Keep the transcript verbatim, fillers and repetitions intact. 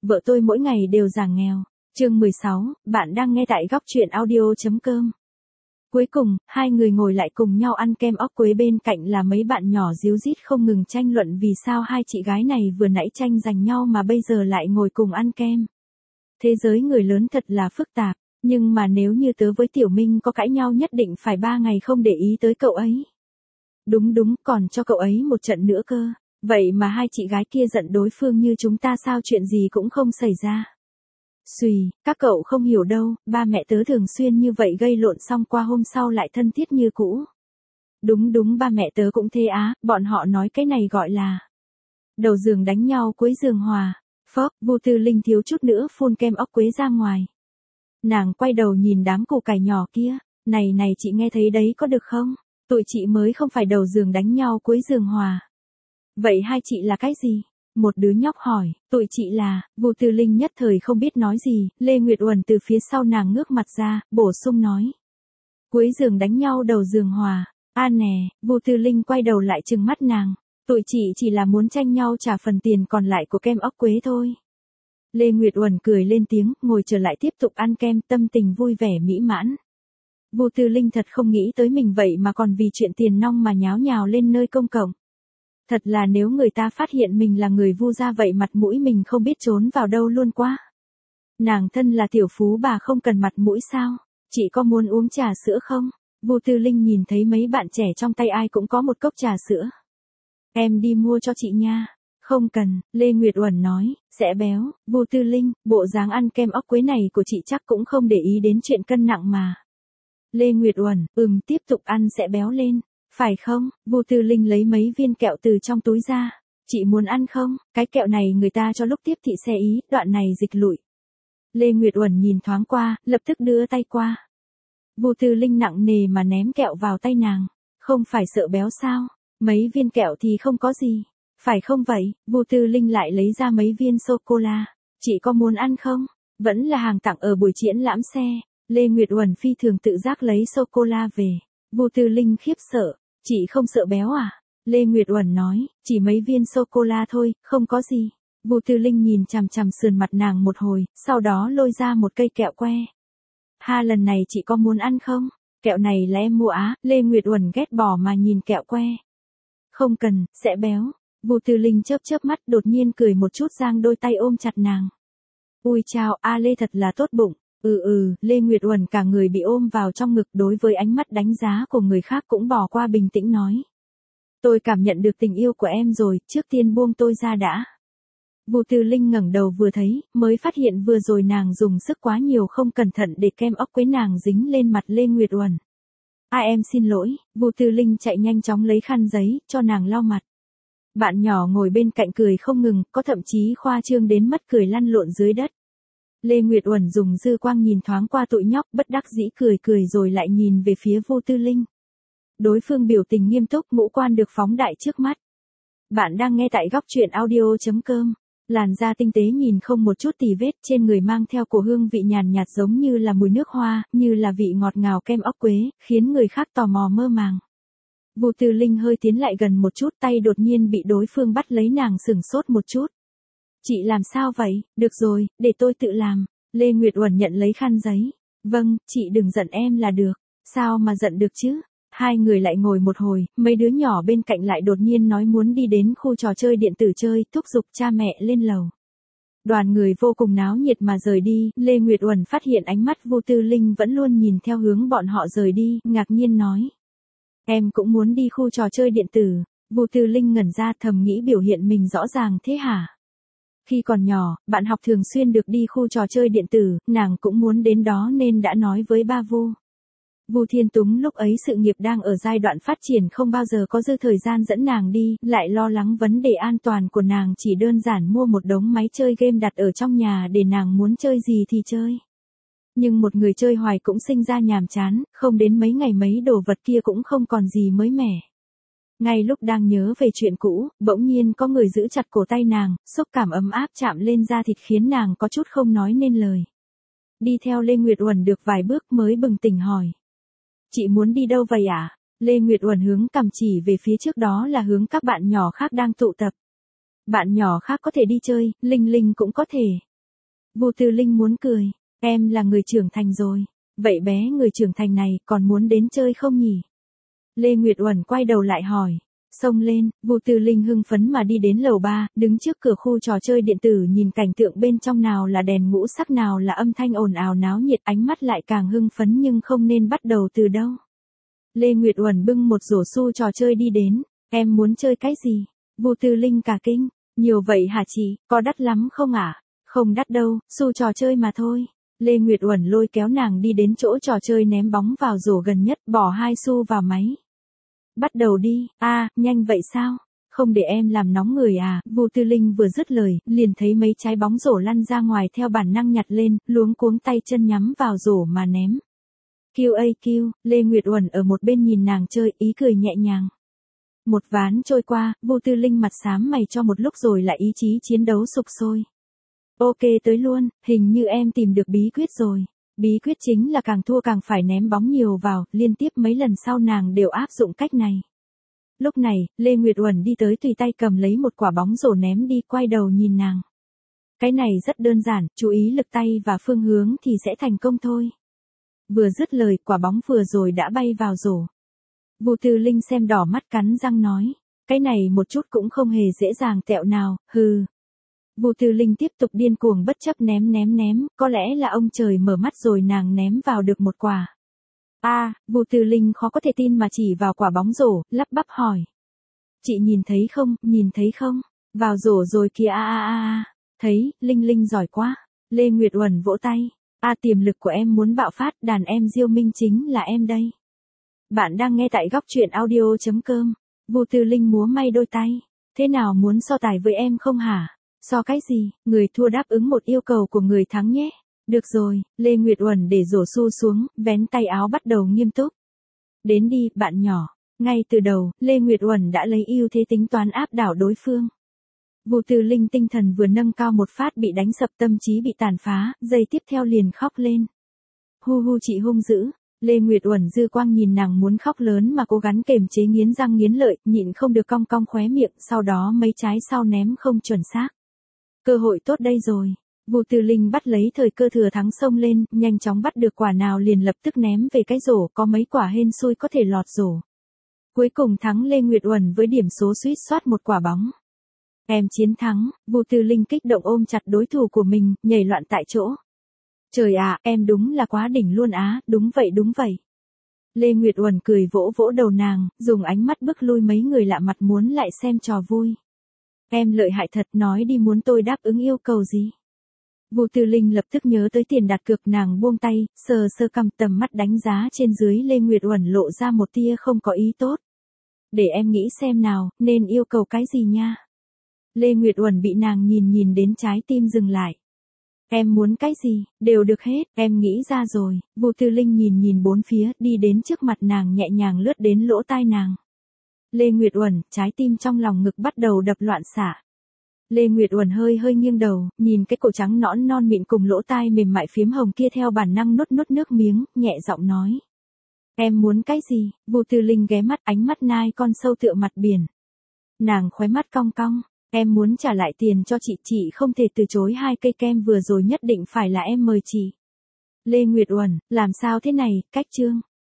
vợ tôi mỗi ngày đều giảm nghèo. Chương mười sáu, bạn đang nghe tại góc truyện audio chấm com. Cuối cùng, hai người ngồi lại cùng nhau ăn kem ốc quế, bên cạnh là mấy bạn nhỏ díu dít không ngừng tranh luận vì sao hai chị gái này vừa nãy tranh giành nhau mà bây giờ lại ngồi cùng ăn kem. Thế giới người lớn thật là phức tạp, nhưng mà nếu như tớ với Tiểu Minh có cãi nhau nhất định phải ba ngày không để ý tới cậu ấy. Đúng đúng, còn cho cậu ấy một trận nữa cơ. Vậy mà hai chị gái kia giận đối phương như chúng ta sao chuyện gì cũng không xảy ra. Xùi, các cậu không hiểu đâu, ba mẹ tớ thường xuyên như vậy gây lộn xong qua hôm sau lại thân thiết như cũ. Đúng đúng, ba mẹ tớ cũng thế á, bọn họ nói cái này gọi là đầu giường đánh nhau cuối giường hòa. Phốc, Vu Tư Linh thiếu chút nữa phun kem ốc quế ra ngoài. Nàng quay đầu nhìn đám củ cải nhỏ kia, này này chị nghe thấy đấy có được không? Tụi chị mới không phải đầu giường đánh nhau cuối giường hòa. Vậy hai chị là cái gì? Một đứa nhóc hỏi, tụi chị là, Vu Tư Linh nhất thời không biết nói gì, Lê Nguyệt Uẩn từ phía sau nàng ngước mặt ra, bổ sung nói. Cuối giường đánh nhau đầu giường hòa, a nè, Vu Tư Linh quay đầu lại trừng mắt nàng, tụi chị chỉ là muốn tranh nhau trả phần tiền còn lại của kem ốc quế thôi. Lê Nguyệt Uẩn cười lên tiếng, ngồi trở lại tiếp tục ăn kem, tâm tình vui vẻ mỹ mãn. Vu Tư Linh thật không nghĩ tới mình vậy mà còn vì chuyện tiền nong mà nháo nhào lên nơi công cộng. Thật là nếu người ta phát hiện mình là người Vu gia vậy mặt mũi mình không biết trốn vào đâu luôn quá. Nàng thân là tiểu phú bà không cần mặt mũi sao? Chị có muốn uống trà sữa không? Vu Tư Linh nhìn thấy mấy bạn trẻ trong tay ai cũng có một cốc trà sữa. Em đi mua cho chị nha. Không cần, Lê Nguyệt Uẩn nói, sẽ béo. Vu Tư Linh, bộ dáng ăn kem ốc quế này của chị chắc cũng không để ý đến chuyện cân nặng mà. Lê Nguyệt Uẩn, ừm, tiếp tục ăn sẽ béo lên. Phải không? Vu Tư Linh lấy mấy viên kẹo từ trong túi ra. Chị muốn ăn không? Cái kẹo này người ta cho lúc tiếp thị xe ý, đoạn này dịch lụi. Lê Nguyệt Uẩn nhìn thoáng qua, lập tức đưa tay qua. Vu Tư Linh nặng nề mà ném kẹo vào tay nàng. Không phải sợ béo sao? Mấy viên kẹo thì không có gì. Phải không vậy? Vu Tư Linh lại lấy ra mấy viên sô-cô-la. Chị có muốn ăn không? Vẫn là hàng tặng ở buổi triển lãm xe. Lê Nguyệt Uẩn phi thường tự giác lấy sô-cô-la về. Vu Tư Linh khiếp sợ. Chị không sợ béo à? Lê Nguyệt Uẩn nói, chỉ mấy viên sô-cô-la thôi, không có gì. Vu Tư Linh nhìn chằm chằm sườn mặt nàng một hồi, sau đó lôi ra một cây kẹo que. Ha, lần này chị có muốn ăn không? Kẹo này là em mua á. Lê Nguyệt Uẩn ghét bỏ mà nhìn kẹo que. Không cần, sẽ béo. Vu Tư Linh chớp chớp mắt, đột nhiên cười một chút, giang đôi tay ôm chặt nàng. Ui chao, A Lê thật là tốt bụng. Ừ ừ, Lê Nguyệt Uẩn cả người bị ôm vào trong ngực, đối với ánh mắt đánh giá của người khác cũng bỏ qua, bình tĩnh nói. Tôi cảm nhận được tình yêu của em rồi, trước tiên buông tôi ra đã. Vu Tư Linh ngẩng đầu vừa thấy, mới phát hiện vừa rồi nàng dùng sức quá nhiều, không cẩn thận để kem ốc quế nàng dính lên mặt Lê Nguyệt Uẩn. À em xin lỗi, Vu Tư Linh chạy nhanh chóng lấy khăn giấy, cho nàng lau mặt. Bạn nhỏ ngồi bên cạnh cười không ngừng, có thậm chí khoa trương đến mất cười lăn lộn dưới đất. Lê Nguyệt Uẩn dùng dư quang nhìn thoáng qua tụi nhóc, bất đắc dĩ cười cười rồi lại nhìn về phía Vu Tư Linh. Đối phương biểu tình nghiêm túc, ngũ quan được phóng đại trước mắt. Bạn đang nghe tại góc truyện audio chấm com. Làn da tinh tế nhìn không một chút tì vết, trên người mang theo cổ hương vị nhàn nhạt giống như là mùi nước hoa, như là vị ngọt ngào kem ốc quế, khiến người khác tò mò mơ màng. Vu Tư Linh hơi tiến lại gần một chút, tay đột nhiên bị đối phương bắt lấy, nàng sửng sốt một chút. Chị làm sao vậy? Được rồi, để tôi tự làm. Lê Nguyệt Uẩn nhận lấy khăn giấy. Vâng, chị đừng giận em là được. Sao mà giận được chứ? Hai người lại ngồi một hồi, mấy đứa nhỏ bên cạnh lại đột nhiên nói muốn đi đến khu trò chơi điện tử chơi, thúc giục cha mẹ lên lầu. Đoàn người vô cùng náo nhiệt mà rời đi, Lê Nguyệt Uẩn phát hiện ánh mắt Vu Tư Linh vẫn luôn nhìn theo hướng bọn họ rời đi, ngạc nhiên nói. Em cũng muốn đi khu trò chơi điện tử. Vu Tư Linh ngẩn ra, thầm nghĩ biểu hiện mình rõ ràng thế hả? Khi còn nhỏ, bạn học thường xuyên được đi khu trò chơi điện tử, nàng cũng muốn đến đó nên đã nói với ba Vu. Vu Thiên Túng lúc ấy sự nghiệp đang ở giai đoạn phát triển, không bao giờ có dư thời gian dẫn nàng đi, lại lo lắng vấn đề an toàn của nàng, chỉ đơn giản mua một đống máy chơi game đặt ở trong nhà để nàng muốn chơi gì thì chơi. Nhưng một người chơi hoài cũng sinh ra nhàm chán, không đến mấy ngày mấy đồ vật kia cũng không còn gì mới mẻ. Ngay lúc đang nhớ về chuyện cũ, bỗng nhiên có người giữ chặt cổ tay nàng, xúc cảm ấm áp chạm lên da thịt khiến nàng có chút không nói nên lời. Đi theo Lê Nguyệt Uẩn được vài bước mới bừng tỉnh hỏi. Chị muốn đi đâu vậy ạ? À? Lê Nguyệt Uẩn hướng cằm chỉ về phía trước, đó là hướng các bạn nhỏ khác đang tụ tập. Bạn nhỏ khác có thể đi chơi, Linh Linh cũng có thể. Vu Tư Linh muốn cười, em là người trưởng thành rồi, vậy bé người trưởng thành này còn muốn đến chơi không nhỉ? Lê Nguyệt Uẩn quay đầu lại hỏi. Xông lên, Vu Tư Linh hưng phấn mà đi đến lầu ba, đứng trước cửa khu trò chơi điện tử nhìn cảnh tượng bên trong nào là đèn ngũ sắc nào là âm thanh ồn ào náo nhiệt, ánh mắt lại càng hưng phấn nhưng không nên bắt đầu từ đâu. Lê Nguyệt Uẩn bưng một rổ xu trò chơi đi đến, em muốn chơi cái gì? Vu Tư Linh cả kinh, nhiều vậy hả chị, có đắt lắm không ạ? À? Không đắt đâu, xu trò chơi mà thôi. Lê Nguyệt Uẩn lôi kéo nàng đi đến chỗ trò chơi ném bóng vào rổ gần nhất, bỏ hai xu vào máy. Bắt đầu đi, a à, nhanh vậy sao? Không để em làm nóng người à? Vu Tư Linh vừa dứt lời, liền thấy mấy trái bóng rổ lăn ra ngoài theo bản năng nhặt lên, luống cuống tay chân nhắm vào rổ mà ném. Q a Q, Lê Nguyệt Uẩn ở một bên nhìn nàng chơi, ý cười nhẹ nhàng. Một ván trôi qua, Vu Tư Linh mặt xám mày cho một lúc rồi lại ý chí chiến đấu sục sôi. Ok tới luôn, hình như em tìm được bí quyết rồi. Bí quyết chính là càng thua càng phải ném bóng nhiều vào, liên tiếp mấy lần sau nàng đều áp dụng cách này. Lúc này, Lê Nguyệt Uẩn đi tới tùy tay cầm lấy một quả bóng rổ ném đi, quay đầu nhìn nàng. Cái này rất đơn giản, chú ý lực tay và phương hướng thì sẽ thành công thôi. Vừa dứt lời, quả bóng vừa rồi đã bay vào rổ. Vu Tư Linh xem đỏ mắt cắn răng nói, cái này một chút cũng không hề dễ dàng tẹo nào, hừ. Vu Tư Linh tiếp tục điên cuồng bất chấp ném ném ném, có lẽ là ông trời mở mắt rồi nàng ném vào được một quả. A, à, Vu Tư Linh khó có thể tin mà chỉ vào quả bóng rổ, lắp bắp hỏi. Chị nhìn thấy không, nhìn thấy không? Vào rổ rồi kìa a a a. Thấy, Linh Linh giỏi quá. Lê Nguyệt Uẩn vỗ tay. A à, tiềm lực của em muốn bạo phát, đàn em Diêu Minh chính là em đây. Bạn đang nghe tại góc truyện audio chấm com. Vu Tư Linh múa may đôi tay. Thế nào muốn so tài với em không hả? So cái gì, người thua đáp ứng một yêu cầu của người thắng nhé. Được rồi, Lê Nguyệt Uẩn để rổ xu xuống, vén tay áo bắt đầu nghiêm túc. Đến đi, bạn nhỏ. Ngay từ đầu, Lê Nguyệt Uẩn đã lấy ưu thế tính toán áp đảo đối phương. Vu Tư Linh tinh thần vừa nâng cao một phát bị đánh sập, tâm trí bị tàn phá, giây tiếp theo liền khóc lên. Hu hu chị hung dữ. Lê Nguyệt Uẩn dư quang nhìn nàng muốn khóc lớn mà cố gắng kềm chế nghiến răng nghiến lợi, nhịn không được cong cong khóe miệng, sau đó mấy trái sau ném không chuẩn xác. Cơ hội tốt đây rồi. Vu Tư Linh bắt lấy thời cơ thừa thắng xông lên, nhanh chóng bắt được quả nào liền lập tức ném về cái rổ, có mấy quả hên xui có thể lọt rổ. Cuối cùng thắng Lê Nguyệt Uẩn với điểm số suýt soát một quả bóng. Em chiến thắng, Vu Tư Linh kích động ôm chặt đối thủ của mình, nhảy loạn tại chỗ. Trời ạ, em đúng là quá đỉnh luôn á, đúng vậy đúng vậy. Lê Nguyệt Uẩn cười vỗ vỗ đầu nàng, dùng ánh mắt bức lui mấy người lạ mặt muốn lại xem trò vui. Em lợi hại thật, nói đi muốn tôi đáp ứng yêu cầu gì? Vu Tư Linh lập tức nhớ tới tiền đặt cược, nàng buông tay, sờ sơ cằm, tầm mắt đánh giá trên dưới Lê Nguyệt Uẩn lộ ra một tia không có ý tốt. Để em nghĩ xem nào, nên yêu cầu cái gì nha? Lê Nguyệt Uẩn bị nàng nhìn nhìn đến trái tim dừng lại. Em muốn cái gì, đều được hết, em nghĩ ra rồi. Vu Tư Linh nhìn nhìn bốn phía, đi đến trước mặt nàng nhẹ nhàng lướt đến lỗ tai nàng. Lê Nguyệt Uẩn, trái tim trong lòng ngực bắt đầu đập loạn xạ. Lê Nguyệt Uẩn hơi hơi nghiêng đầu, nhìn cái cổ trắng nõn non mịn cùng lỗ tai mềm mại phiếm hồng kia theo bản năng nuốt nuốt nước miếng, nhẹ giọng nói. Em muốn cái gì? Vu Tư Linh ghé mắt, ánh mắt nai con sâu tựa mặt biển. Nàng khóe mắt cong cong. Em muốn trả lại tiền cho chị, chị không thể từ chối hai cây kem vừa rồi, nhất định phải là em mời chị. Lê Nguyệt Uẩn, làm sao thế này, cách chương.